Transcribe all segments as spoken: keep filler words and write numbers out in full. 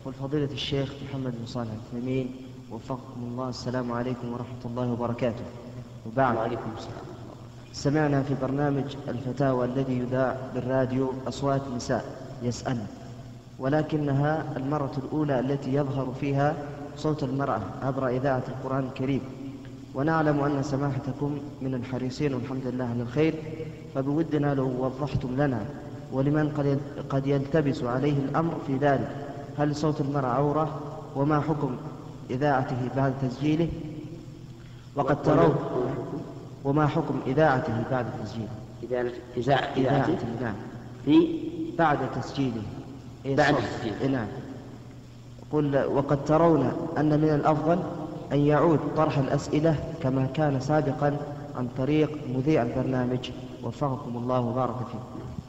يقول فضيلة الشيخ محمد بن صالح العثيمين وفقكم الله، السلام عليكم ورحمة الله وبركاته. وبعد، وعليكم السلام. سمعنا في برنامج الفتاوى الذي يذاع بالراديو أصوات نساء يسألن، ولكنها المرة الأولى التي يظهر فيها صوت المرأة عبر إذاعة القرآن الكريم، ونعلم أن سماحتكم من الحريصين والحمد لله على الخير، فبودنا لو وضحتم لنا ولمن قد قد يلتبس عليه الأمر في ذلك، هل صوت المرأة عورة؟ وما حكم إذاعته بعد تسجيله؟ وقد ترون وما حكم إذاعته بعد تسجيله؟ إذاعة إذاعته نعم في بعد تسجيله بعد تسجيله نعم. قل وقد ترون أن من الأفضل أن يعود طرح الأسئلة كما كان سابقا عن طريق مذيع البرنامج، وفقكم الله وبارك فيكم.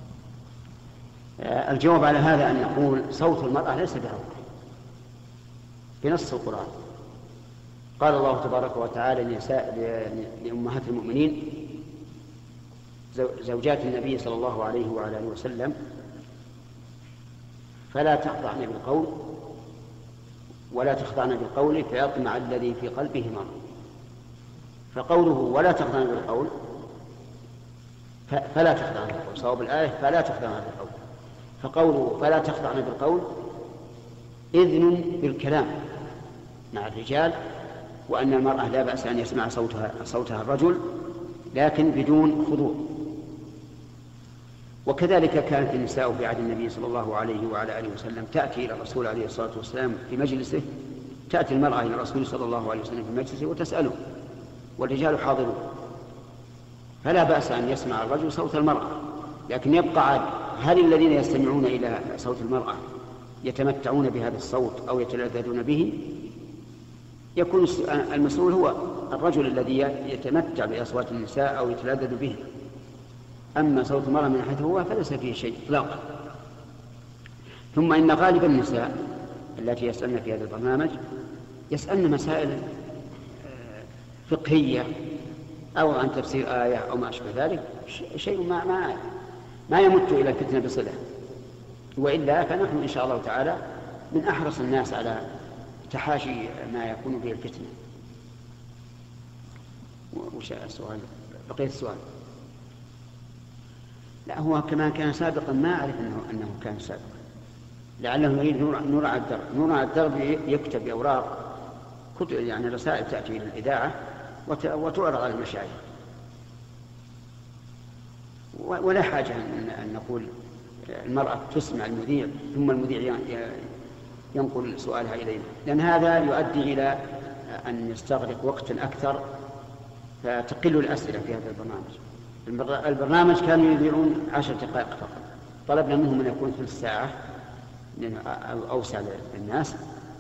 الجواب على هذا أن نقول صوت المرأة ليس بعورة بنص القرآن. قال الله تبارك وتعالى لنساء لأمهات المؤمنين زوجات النبي صلى الله عليه وعلى آله وسلم: فلا تخضعن بالقول ولا تخضعن بالقول فيطمع الذي في قلبه مرض. فقوله ولا تخضعن بالقول فلا تخضعن بالقول، صواب الآية فلا تخضعن بالقول، فقوله فلا تخضعن بالقول إذن بالكلام مع الرجال، وأن المرأة لا بأس أن يسمع صوتها, صوتها الرجل لكن بدون خضوع. وكذلك كانت النساء في عهد النبي صلى الله عليه وعلى آله وسلم تأتي إلى الرسول عليه الصلاة والسلام في مجلسه، تأتي المرأة إلى الرسول صلى الله عليه وسلم في مجلسه وتسأله والرجال حاضرون، فلا بأس أن يسمع الرجل صوت المرأة، لكن يبقى هل الذين يستمعون إلى صوت المرأة يتمتعون بهذا الصوت أو يتلذذون به؟ يكون المسؤول هو الرجل الذي يتمتع بأصوات النساء أو يتلذذ به. أما صوت المرأة من حيث هو فليس فيه شيء إطلاقا. ثم إن غالب النساء التي يسألن في هذا البرنامج يسألن مسائل فقهية أو عن تفسير آية أو ما أشبه ذلك، شيء ما, ما, ما يمت إلى الفتنة بصلة، وإلا فنحن إن شاء الله تعالى من أحرص الناس على تحاشي ما يكون به الفتنة. وش السؤال؟ بقية السؤال. لا، هو كما كان سابقا ما أعرف أنه, أنه كان سابقا، لعله يريد نور على الدرب. نور على الدرب يكتب بأوراق كتب، يعني رسائل تأتي إلى الإذاعة وتعرض على المشايخ، ولا حاجة أن نقول المرأة تسمع المذيع ثم المذيع ينقل سؤالها إلينا، لأن هذا يؤدي إلى أن يستغرق وقتا أكثر فتقل الأسئلة في هذا البرنامج. البرنامج كانوا يذيعون عشر دقائق فقط، طلبنا منهم أن يكون ثلث ساعة لأنه أوسع للناس،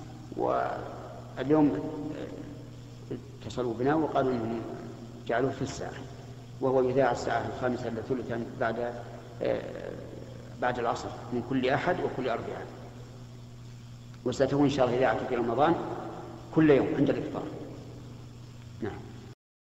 واليوم اتصلوا بنا وقالوا أنهم جعلوه ثلث ساعة، وهو يذاع الساعة الخامسة إلى ثلثا بعد بعد العصر من كل أحد وكل أربعاء، وستكون إن شاء الله إذاعة في رمضان كل يوم عند الإفطار.